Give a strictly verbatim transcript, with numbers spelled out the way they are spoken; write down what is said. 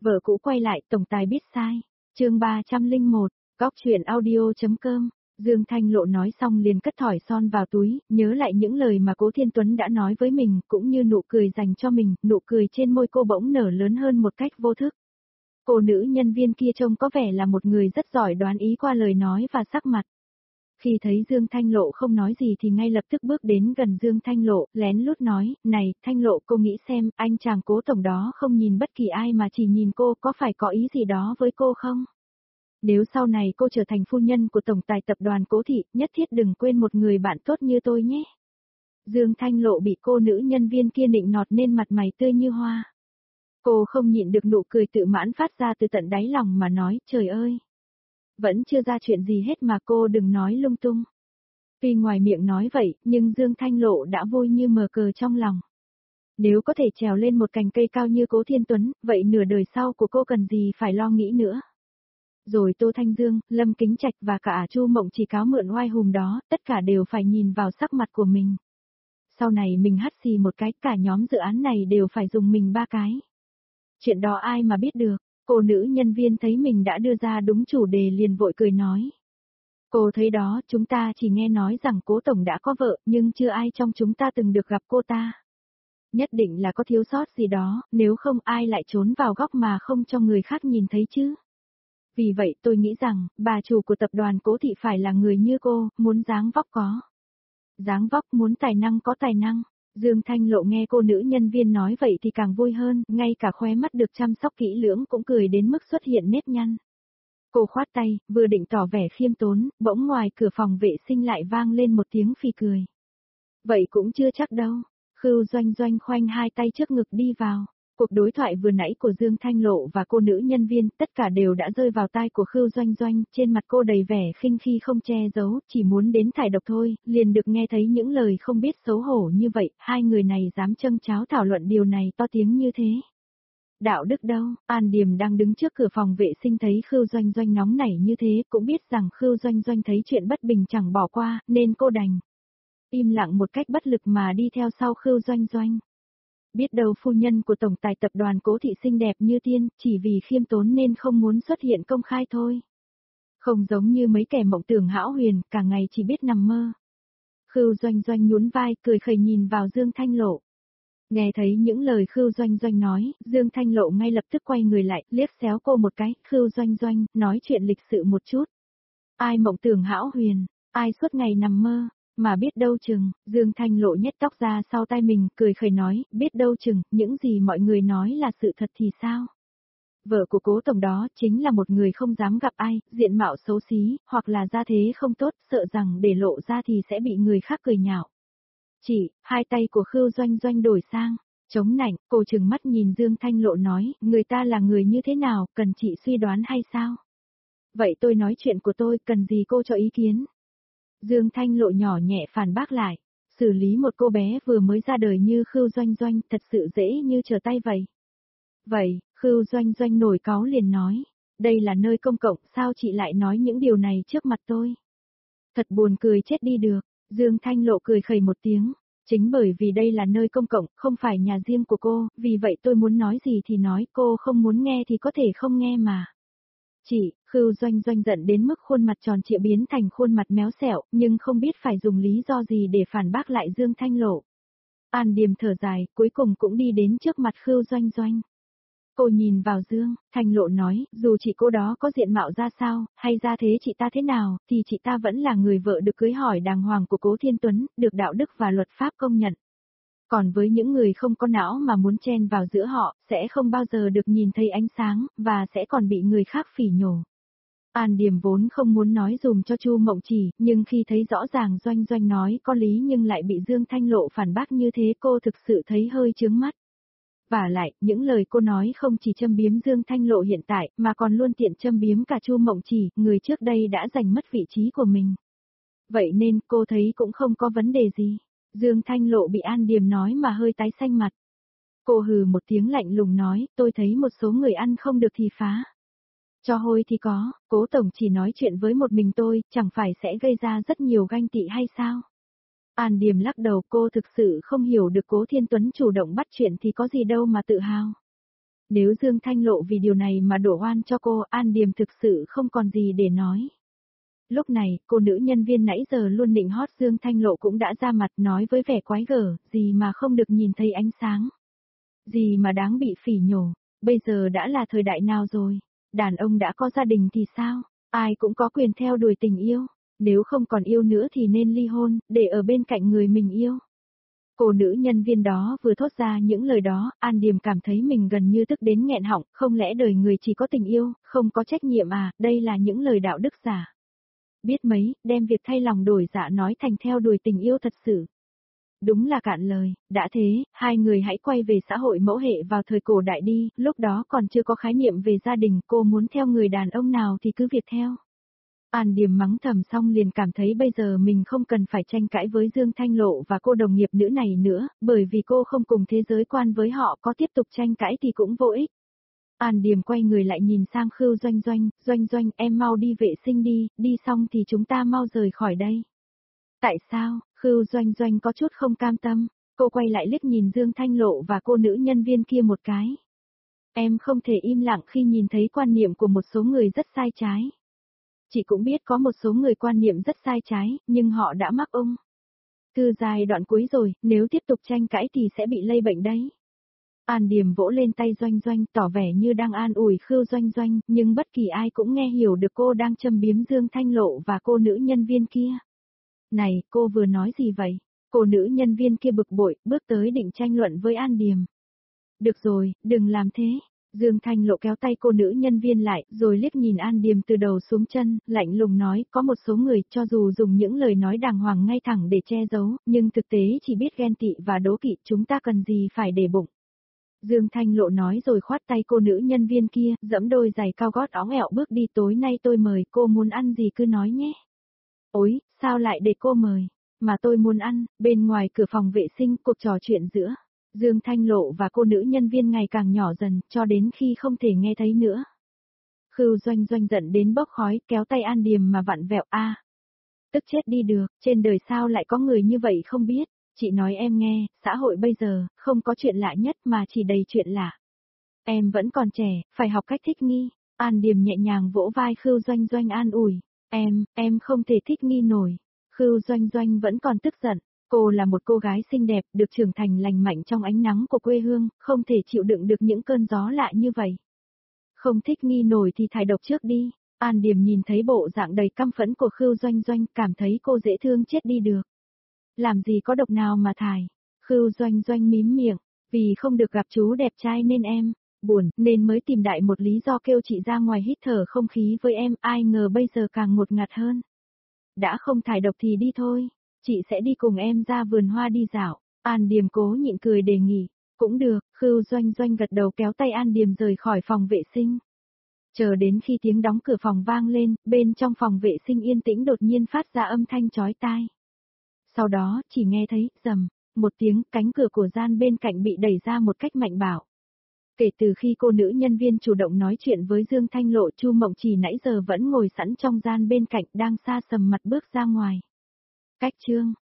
Vợ cũ quay lại, tổng tài biết sai. Chương ba trăm lẻ một, Góc truyện audio.com. Dương Thanh Lộ nói xong liền cất thỏi son vào túi, nhớ lại những lời mà Cố Thiên Tuấn đã nói với mình, cũng như nụ cười dành cho mình, nụ cười trên môi cô bỗng nở lớn hơn một cách vô thức. Cô nữ nhân viên kia trông có vẻ là một người rất giỏi đoán ý qua lời nói và sắc mặt. Khi thấy Dương Thanh Lộ không nói gì thì ngay lập tức bước đến gần Dương Thanh Lộ, lén lút nói, này, Thanh Lộ, cô nghĩ xem, anh chàng Cố tổng đó không nhìn bất kỳ ai mà chỉ nhìn cô, có phải có ý gì đó với cô không? Nếu sau này cô trở thành phu nhân của tổng tài tập đoàn Cố Thị, nhất thiết đừng quên một người bạn tốt như tôi nhé. Dương Thanh Lộ bị cô nữ nhân viên kia nịnh nọt nên mặt mày tươi như hoa. Cô không nhịn được nụ cười tự mãn phát ra từ tận đáy lòng mà nói, trời ơi! Vẫn chưa ra chuyện gì hết mà cô đừng nói lung tung. Tuy ngoài miệng nói vậy, nhưng Dương Thanh Lộ đã vui như mờ cờ trong lòng. Nếu có thể trèo lên một cành cây cao như Cố Thiên Tuấn, vậy nửa đời sau của cô cần gì phải lo nghĩ nữa. Rồi Tô Thanh Dương, Lâm Kính Trạch và cả Chu Mộng Chỉ cáo mượn oai hùng đó, tất cả đều phải nhìn vào sắc mặt của mình. Sau này mình hắt xì một cái, cả nhóm dự án này đều phải dùng mình ba cái. Chuyện đó ai mà biết được. Cô nữ nhân viên thấy mình đã đưa ra đúng chủ đề liền vội cười nói. Cô thấy đó, chúng ta chỉ nghe nói rằng Cố tổng đã có vợ, nhưng chưa ai trong chúng ta từng được gặp cô ta. Nhất định là có thiếu sót gì đó, nếu không ai lại trốn vào góc mà không cho người khác nhìn thấy chứ. Vì vậy tôi nghĩ rằng, bà chủ của tập đoàn Cố Thị phải là người như cô, muốn dáng vóc có dáng vóc, muốn tài năng có tài năng. Dương Thanh Lộ nghe cô nữ nhân viên nói vậy thì càng vui hơn, ngay cả khóe mắt được chăm sóc kỹ lưỡng cũng cười đến mức xuất hiện nếp nhăn. Cô khoát tay, vừa định tỏ vẻ khiêm tốn, bỗng ngoài cửa phòng vệ sinh lại vang lên một tiếng phì cười. Vậy cũng chưa chắc đâu. Khưu Doanh Doanh khoanh hai tay trước ngực đi vào. Cuộc đối thoại vừa nãy của Dương Thanh Lộ và cô nữ nhân viên, tất cả đều đã rơi vào tai của Khưu Doanh Doanh, trên mặt cô đầy vẻ khinh khi không che giấu, chỉ muốn đến thải độc thôi, liền được nghe thấy những lời không biết xấu hổ như vậy, hai người này dám châm cháo thảo luận điều này to tiếng như thế. Đạo đức đâu? An Điềm đang đứng trước cửa phòng vệ sinh thấy Khưu Doanh Doanh nóng nảy như thế, cũng biết rằng Khưu Doanh Doanh thấy chuyện bất bình chẳng bỏ qua, nên cô đành im lặng một cách bất lực mà đi theo sau Khưu Doanh Doanh. Biết đâu phu nhân của tổng tài tập đoàn Cố Thị xinh đẹp như tiên, chỉ vì khiêm tốn nên không muốn xuất hiện công khai thôi. Không giống như mấy kẻ mộng tưởng hão huyền, cả ngày chỉ biết nằm mơ. Khưu Doanh Doanh nhún vai, cười khẩy nhìn vào Dương Thanh Lộ. Nghe thấy những lời Khưu Doanh Doanh nói, Dương Thanh Lộ ngay lập tức quay người lại, liếc xéo cô một cái, Khưu Doanh Doanh, nói chuyện lịch sự một chút. Ai mộng tưởng hão huyền, ai suốt ngày nằm mơ. Mà biết đâu chừng, Dương Thanh Lộ nhét tóc ra sau tai mình, cười khẩy nói, biết đâu chừng, những gì mọi người nói là sự thật thì sao? Vợ của Cố tổng đó chính là một người không dám gặp ai, diện mạo xấu xí, hoặc là gia thế không tốt, sợ rằng để lộ ra thì sẽ bị người khác cười nhạo. Chị, hai tay của Khưu Doanh Doanh đổi sang, chống nạnh, cô trừng mắt nhìn Dương Thanh Lộ nói, người ta là người như thế nào, cần chị suy đoán hay sao? Vậy tôi nói chuyện của tôi, cần gì cô cho ý kiến? Dương Thanh Lộ nhỏ nhẹ phản bác lại, xử lý một cô bé vừa mới ra đời như Khưu Doanh Doanh thật sự dễ như trở tay vậy. Vậy, Khưu Doanh Doanh nổi cáu liền nói, đây là nơi công cộng, sao chị lại nói những điều này trước mặt tôi? Thật buồn cười chết đi được, Dương Thanh Lộ cười khẩy một tiếng, chính bởi vì đây là nơi công cộng, không phải nhà riêng của cô, vì vậy tôi muốn nói gì thì nói, cô không muốn nghe thì có thể không nghe mà. Chị, Khưu Doanh Doanh giận đến mức khuôn mặt tròn trịa biến thành khuôn mặt méo xẹo, nhưng không biết phải dùng lý do gì để phản bác lại Dương Thanh Lộ. An Điềm thở dài, cuối cùng cũng đi đến trước mặt Khưu Doanh Doanh. Cô nhìn vào Dương, Thanh Lộ nói, dù chị cô đó có diện mạo ra sao, hay ra thế chị ta thế nào, thì chị ta vẫn là người vợ được cưới hỏi đàng hoàng của Cố Thiên Tuấn, được đạo đức và luật pháp công nhận. Còn với những người không có não mà muốn chen vào giữa họ, sẽ không bao giờ được nhìn thấy ánh sáng, và sẽ còn bị người khác phỉ nhổ. An Điềm vốn không muốn nói dùm cho Chu Mộng Chỉ, nhưng khi thấy rõ ràng Doanh Doanh nói có lý nhưng lại bị Dương Thanh Lộ phản bác như thế cô thực sự thấy hơi chướng mắt. Và lại, những lời cô nói không chỉ châm biếm Dương Thanh Lộ hiện tại, mà còn luôn tiện châm biếm cả Chu Mộng Chỉ, người trước đây đã giành mất vị trí của mình. Vậy nên, cô thấy cũng không có vấn đề gì. Dương Thanh Lộ bị An Điềm nói mà hơi tái xanh mặt. Cô hừ một tiếng lạnh lùng nói, tôi thấy một số người ăn không được thì phá. Cho hôi thì có, Cố tổng chỉ nói chuyện với một mình tôi, chẳng phải sẽ gây ra rất nhiều ganh tị hay sao? An Điềm lắc đầu, cô thực sự không hiểu được Cố Thiên Tuấn chủ động bắt chuyện thì có gì đâu mà tự hào. Nếu Dương Thanh Lộ vì điều này mà đổ oan cho cô, An Điềm thực sự không còn gì để nói. Lúc này, cô nữ nhân viên nãy giờ luôn nịnh hót Dương Thanh Lộ cũng đã ra mặt nói với vẻ quái gở, gì mà không được nhìn thấy ánh sáng. Gì mà đáng bị phỉ nhổ, bây giờ đã là thời đại nào rồi, đàn ông đã có gia đình thì sao, ai cũng có quyền theo đuổi tình yêu, nếu không còn yêu nữa thì nên ly hôn, để ở bên cạnh người mình yêu. Cô nữ nhân viên đó vừa thốt ra những lời đó, An Điềm cảm thấy mình gần như tức đến nghẹn họng, không lẽ đời người chỉ có tình yêu, không có trách nhiệm à, đây là những lời đạo đức giả. Biết mấy, đem việc thay lòng đổi dạ nói thành theo đuổi tình yêu thật sự. Đúng là cạn lời, đã thế, hai người hãy quay về xã hội mẫu hệ vào thời cổ đại đi, lúc đó còn chưa có khái niệm về gia đình, cô muốn theo người đàn ông nào thì cứ việc theo. An Điềm mắng thầm xong liền cảm thấy bây giờ mình không cần phải tranh cãi với Dương Thanh Lộ và cô đồng nghiệp nữ này nữa, bởi vì cô không cùng thế giới quan với họ, có tiếp tục tranh cãi thì cũng vô ích. An Điềm quay người lại nhìn sang Khưu Doanh Doanh, Doanh Doanh em mau đi vệ sinh đi, đi xong thì chúng ta mau rời khỏi đây. Tại sao? Khưu Doanh Doanh có chút không cam tâm, cô quay lại liếc nhìn Dương Thanh Lộ và cô nữ nhân viên kia một cái. Em không thể im lặng khi nhìn thấy quan niệm của một số người rất sai trái. Chị cũng biết có một số người quan niệm rất sai trái, nhưng họ đã mắc ung thư giai đoạn cuối rồi, nếu tiếp tục tranh cãi thì sẽ bị lây bệnh đấy. An Điềm vỗ lên tay Doanh Doanh tỏ vẻ như đang an ủi Khưu Doanh Doanh, nhưng bất kỳ ai cũng nghe hiểu được cô đang châm biếm Dương Thanh Lộ và cô nữ nhân viên kia. Này, cô vừa nói gì vậy? Cô nữ nhân viên kia bực bội, bước tới định tranh luận với An Điềm. Được rồi, đừng làm thế. Dương Thanh Lộ kéo tay cô nữ nhân viên lại, rồi liếc nhìn An Điềm từ đầu xuống chân, lạnh lùng nói, có một số người, cho dù dùng những lời nói đàng hoàng ngay thẳng để che giấu, nhưng thực tế chỉ biết ghen tị và đố kỵ, chúng ta cần gì phải để bụng. Dương Thanh Lộ nói rồi khoát tay cô nữ nhân viên kia, dẫm đôi giày cao gót óng ẹo bước đi, tối nay tôi mời, cô muốn ăn gì cứ nói nhé. Ôi, sao lại để cô mời, mà tôi muốn ăn. Bên ngoài cửa phòng vệ sinh, cuộc trò chuyện giữa Dương Thanh Lộ và cô nữ nhân viên ngày càng nhỏ dần, cho đến khi không thể nghe thấy nữa. Khưu Doanh Doanh giận đến bốc khói, kéo tay An Điềm mà vặn vẹo, a, à, tức chết đi được, trên đời sao lại có người như vậy không biết. Chị nói em nghe, xã hội bây giờ, không có chuyện lạ nhất mà chỉ đầy chuyện lạ. Em vẫn còn trẻ, phải học cách thích nghi. An Điềm nhẹ nhàng vỗ vai Khưu Doanh Doanh an ủi. Em, em không thể thích nghi nổi. Khưu Doanh Doanh vẫn còn tức giận. Cô là một cô gái xinh đẹp, được trưởng thành lành mạnh trong ánh nắng của quê hương, không thể chịu đựng được những cơn gió lạ như vậy. Không thích nghi nổi thì thải độc trước đi. An Điềm nhìn thấy bộ dạng đầy căm phẫn của Khưu Doanh Doanh, cảm thấy cô dễ thương chết đi được. Làm gì có độc nào mà thải. Khưu Doanh Doanh mím miệng, vì không được gặp chú đẹp trai nên em buồn, nên mới tìm đại một lý do kêu chị ra ngoài hít thở không khí với em, ai ngờ bây giờ càng ngột ngạt hơn. Đã không thải độc thì đi thôi, chị sẽ đi cùng em ra vườn hoa đi dạo. An Điềm cố nhịn cười đề nghị. Cũng được. Khưu Doanh Doanh gật đầu kéo tay An Điềm rời khỏi phòng vệ sinh. Chờ đến khi tiếng đóng cửa phòng vang lên, bên trong phòng vệ sinh yên tĩnh đột nhiên phát ra âm thanh chói tai. Sau đó, chỉ nghe thấy, rầm, một tiếng, cánh cửa của gian bên cạnh bị đẩy ra một cách mạnh bạo. Kể từ khi cô nữ nhân viên chủ động nói chuyện với Dương Thanh Lộ, Chu Mộng Chỉ nãy giờ vẫn ngồi sẵn trong gian bên cạnh đang xa sầm mặt bước ra ngoài. Cách chương